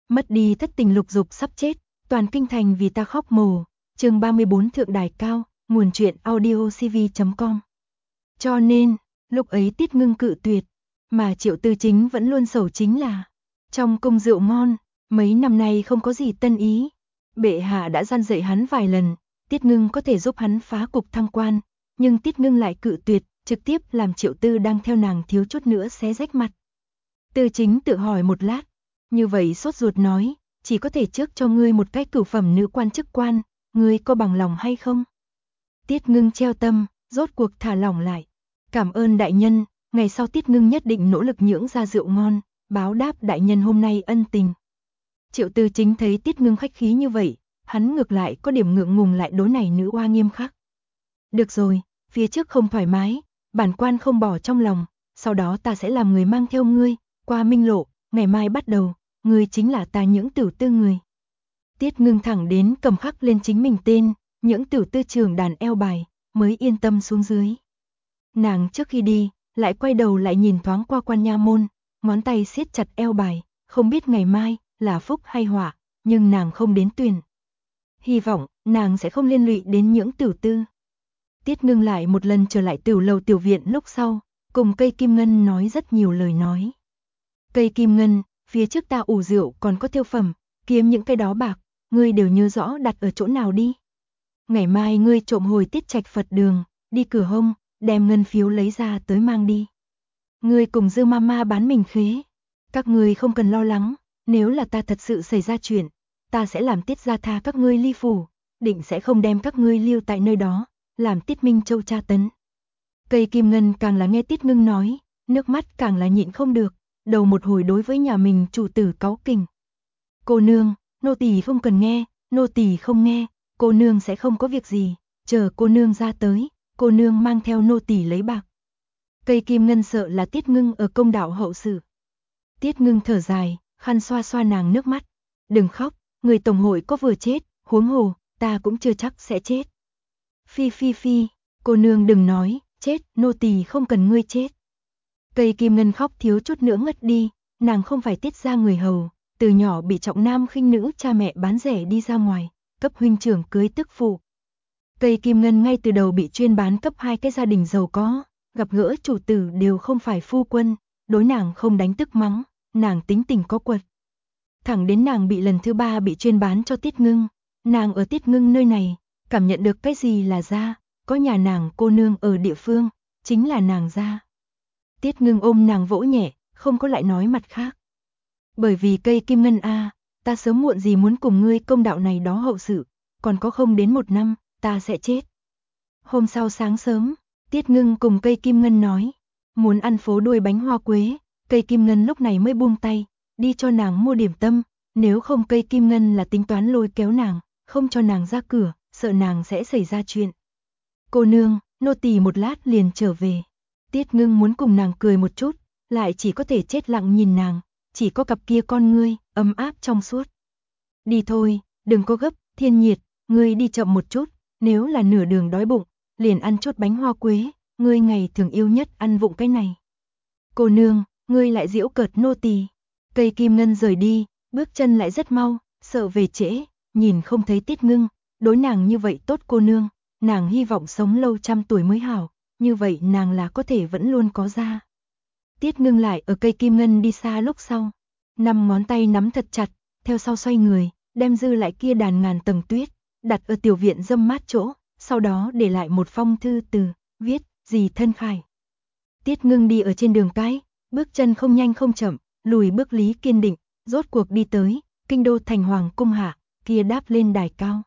Mất đi thất tình lục dục sắp chết, toàn kinh thành vì ta khóc mồ. Chương 34 Thượng Đài Cao, nguồn truyện audiocv.com. Cho nên, lúc ấy Tiết Ngưng cự tuyệt, mà Triệu Tư Chính vẫn luôn sầu chính là trong cung rượu ngon, mấy năm nay không có gì tân ý. Bệ hạ đã gian dạy hắn vài lần, Tiết Ngưng có thể giúp hắn phá cục thăng quan, nhưng Tiết Ngưng lại cự tuyệt, trực tiếp làm Triệu Tư đang theo nàng thiếu chút nữa xé rách mặt. Tư Chính tự hỏi một lát, như vậy sốt ruột nói, chỉ có thể trước cho ngươi một cái cửu phẩm nữ quan chức quan, ngươi có bằng lòng hay không? Tiết Ngưng treo tâm, rốt cuộc thả lỏng lại. Cảm ơn đại nhân, ngày sau Tiết Ngưng nhất định nỗ lực nhưỡng ra rượu ngon, báo đáp đại nhân hôm nay ân tình. Triệu Tư Chính thấy Tiết Ngưng khách khí như vậy, hắn ngược lại có điểm ngượng ngùng lại đối này nữ oa nghiêm khắc. Được rồi, phía trước không thoải mái, bản quan không bỏ trong lòng, sau đó ta sẽ làm người mang theo ngươi, qua Minh Lộ, ngày mai bắt đầu, ngươi chính là ta những tiểu tư người. Tiết Ngưng thẳng đến cầm khắc lên chính mình tên, những tiểu tư trưởng đàn eo bài, mới yên tâm xuống dưới. Nàng trước khi đi, lại quay đầu lại nhìn thoáng qua quan nha môn, ngón tay siết chặt eo bài, không biết ngày mai là phúc hay họa, nhưng nàng không đến tuyển. Hy vọng nàng sẽ không liên lụy đến những tiểu tư. Tiết Ngưng lại một lần trở lại tiểu lầu tiểu viện lúc sau, cùng cây kim ngân nói rất nhiều lời nói. Cây kim ngân, phía trước ta ủ rượu còn có thêu phẩm, kiếm những cái đó bạc, ngươi đều nhớ rõ đặt ở chỗ nào đi. Ngày mai ngươi trộm hồi Tiết Trạch Phật đường, đi cửa hông, đem ngân phiếu lấy ra tới mang đi. Ngươi cùng Dư Mama bán mình khế. Các ngươi không cần lo lắng, nếu là ta thật sự xảy ra chuyện, ta sẽ làm Tiết gia tha các ngươi ly phủ, định sẽ không đem các ngươi lưu tại nơi đó, làm Tiết Minh Châu tra tấn. Cây kim ngân càng là nghe Tiết Ngưng nói, nước mắt càng là nhịn không được, đầu một hồi đối với nhà mình chủ tử cáu kỉnh. Cô nương, nô tỳ không cần nghe, nô tỳ không nghe, cô nương sẽ không có việc gì, chờ cô nương ra tới, cô nương mang theo nô tỳ lấy bạc. Cây kim ngân sợ là Tiết Ngưng ở công đạo hậu sự. Tiết Ngưng thở dài, khăn xoa xoa nàng nước mắt. Đừng khóc, người tổng hội có vừa chết, huống hồ, ta cũng chưa chắc sẽ chết. Phi phi phi, cô nương đừng nói, chết, nô tỳ không cần ngươi chết. Cây kim ngân khóc thiếu chút nữa ngất đi, nàng không phải Tiết gia người hầu, từ nhỏ bị trọng nam khinh nữ cha mẹ bán rẻ đi ra ngoài, cấp huynh trưởng cưới tức phụ. Cây kim ngân ngay từ đầu bị chuyên bán cấp hai cái gia đình giàu có, gặp gỡ chủ tử đều không phải phu quân, đối nàng không đánh tức mắng, nàng tính tình có quật. Thẳng đến nàng bị lần thứ ba bị chuyên bán cho Tiết Ngưng, nàng ở Tiết Ngưng nơi này, cảm nhận được cái gì là gia, có nhà nàng cô nương ở địa phương, chính là nàng gia. Tiết Ngưng ôm nàng vỗ nhẹ, không có lại nói mặt khác. Bởi vì cây kim ngân a, ta sớm muộn gì muốn cùng ngươi công đạo này đó hậu sự, còn có không đến 1 năm, ta sẽ chết. Hôm sau sáng sớm, Tiết Ngưng cùng cây kim ngân nói, muốn ăn phố đuôi bánh hoa quế, cây kim ngân lúc này mới buông tay, đi cho nàng mua điểm tâm, nếu không cây kim ngân là tính toán lôi kéo nàng, không cho nàng ra cửa, sợ nàng sẽ xảy ra chuyện. Cô nương, nô tỳ một lát liền trở về. Tiết Ngưng muốn cùng nàng cười một chút, lại chỉ có thể chết lặng nhìn nàng, chỉ có cặp kia con ngươi, ấm áp trong suốt. Đi thôi, đừng có gấp, thiên nhiệt, ngươi đi chậm một chút, nếu là nửa đường đói bụng, liền ăn chốt bánh hoa quế, ngươi ngày thường yêu nhất ăn vụng cái này. Cô nương, ngươi lại giễu cợt nô tỳ. Cây kim ngân rời đi, bước chân lại rất mau, sợ về trễ, nhìn không thấy Tiết Ngưng, đối nàng như vậy tốt cô nương, nàng hy vọng sống lâu trăm tuổi mới hảo, như vậy nàng là có thể vẫn luôn có ra. Tiết Ngưng lại ở cây kim ngân đi xa lúc sau, 5 ngón tay nắm thật chặt, theo sau xoay người, đem dư lại kia đàn ngàn tầng tuyết, đặt ở tiểu viện râm mát chỗ, sau đó để lại một phong thư từ, viết, dì thân khải. Tiết Ngưng đi ở trên đường cái, bước chân không nhanh không chậm, lùi bước lý kiên định, rốt cuộc đi tới, kinh đô thành hoàng cung hạ, kia đáp lên đài cao.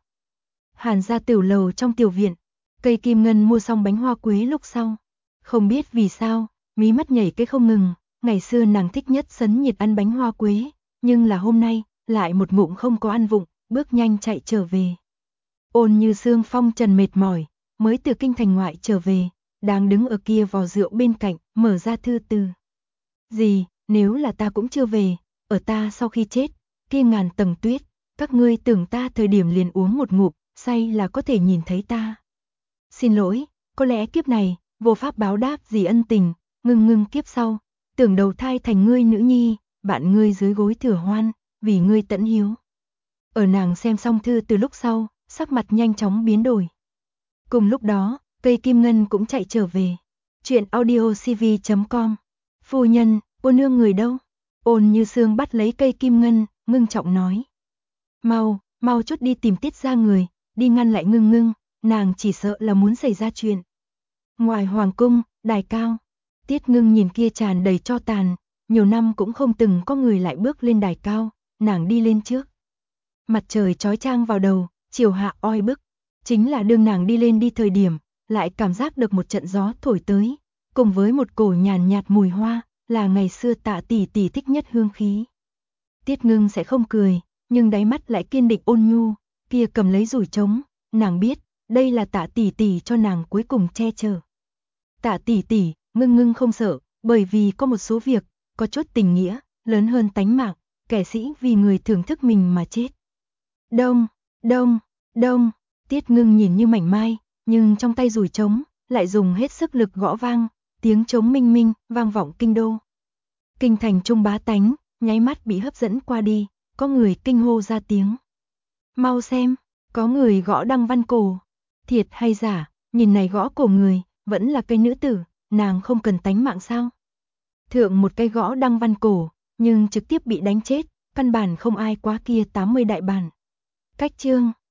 Hàn gia tiểu lầu trong tiểu viện, cây kim ngân mua xong bánh hoa quế lúc sau. Không biết vì sao, mí mắt nhảy cái không ngừng, ngày xưa nàng thích nhất sấn nhiệt ăn bánh hoa quế, nhưng là hôm nay, lại một ngụm không có ăn vụng, bước nhanh chạy trở về. Ôn Như Sương phong trần mệt mỏi, mới từ kinh thành ngoại trở về, đang đứng ở kia vò rượu bên cạnh, mở ra thư từ. Gì, nếu là ta cũng chưa về, ở ta sau khi chết, kia ngàn tầng tuyết, các ngươi tưởng ta thời điểm liền uống một ngụm, say là có thể nhìn thấy ta. Xin lỗi, có lẽ kiếp này, vô pháp báo đáp gì ân tình, ngưng kiếp sau, tưởng đầu thai thành ngươi nữ nhi, bạn ngươi dưới gối thừa hoan, vì ngươi tẫn hiếu. Ở nàng xem xong thư từ lúc sau, sắc mặt nhanh chóng biến đổi. Cùng lúc đó, cây kim ngân cũng chạy trở về. Chuyện audiocv.com. Phu nhân, cô nương người đâu? Ôn Như Sương bắt lấy cây kim ngân, ngưng trọng nói. Mau chút đi tìm Tiết gia người, đi ngăn lại Ngưng Ngưng, nàng chỉ sợ là muốn xảy ra chuyện. Ngoài hoàng cung, đài cao, Tiết Ngưng nhìn kia tràn đầy tro tàn, nhiều năm cũng không từng có người lại bước lên đài cao, nàng đi lên trước. Mặt trời chói chang vào đầu, chiều hạ oi bức, chính là đương nàng đi lên đi thời điểm, lại cảm giác được một trận gió thổi tới, cùng với một cổ nhàn nhạt mùi hoa, là ngày xưa Tạ tỷ tỷ thích nhất hương khí. Tiết Ngưng sẽ không cười, nhưng đáy mắt lại kiên định ôn nhu, kia cầm lấy rủi trống, nàng biết, đây là Tạ tỷ tỷ cho nàng cuối cùng che chở. Tạ tỷ tỷ, Ngưng Ngưng không sợ, bởi vì có một số việc, có chút tình nghĩa, lớn hơn tánh mạng, kẻ sĩ vì người thưởng thức mình mà chết. Đông, đông, đông, Tiết Ngưng nhìn như mảnh mai, nhưng trong tay rủi trống, lại dùng hết sức lực gõ vang, tiếng trống minh minh, vang vọng kinh đô. Kinh thành trung bá tánh, nháy mắt bị hấp dẫn qua đi, có người kinh hô ra tiếng. Mau xem, có người gõ đăng văn cổ. Thiệt hay giả, nhìn này gõ cổ người, vẫn là cây nữ tử, nàng không cần tánh mạng sao? Thượng một cây gõ đăng văn cổ, nhưng trực tiếp bị đánh chết, căn bản không ai quá kia 80 đại bản. Cách chương